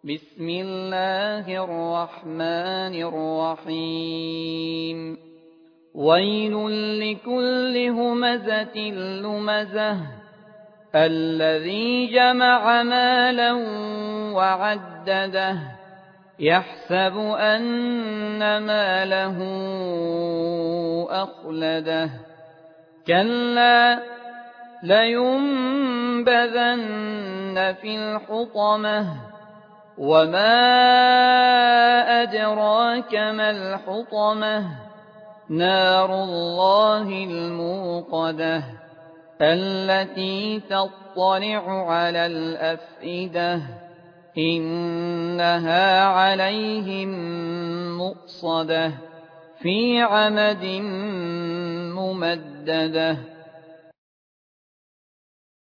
بسم الله الرحمن الرحيم ويل لكل همزة لمزة الذي جمع مالا وعدده يحسب أن ماله أخلده كلا لينبذن في الحطمة وما أدراك ما الحطمة نار الله الموقدة التي تطلع على الأفئدة إنها عليهم مؤصدة في عمد ممددة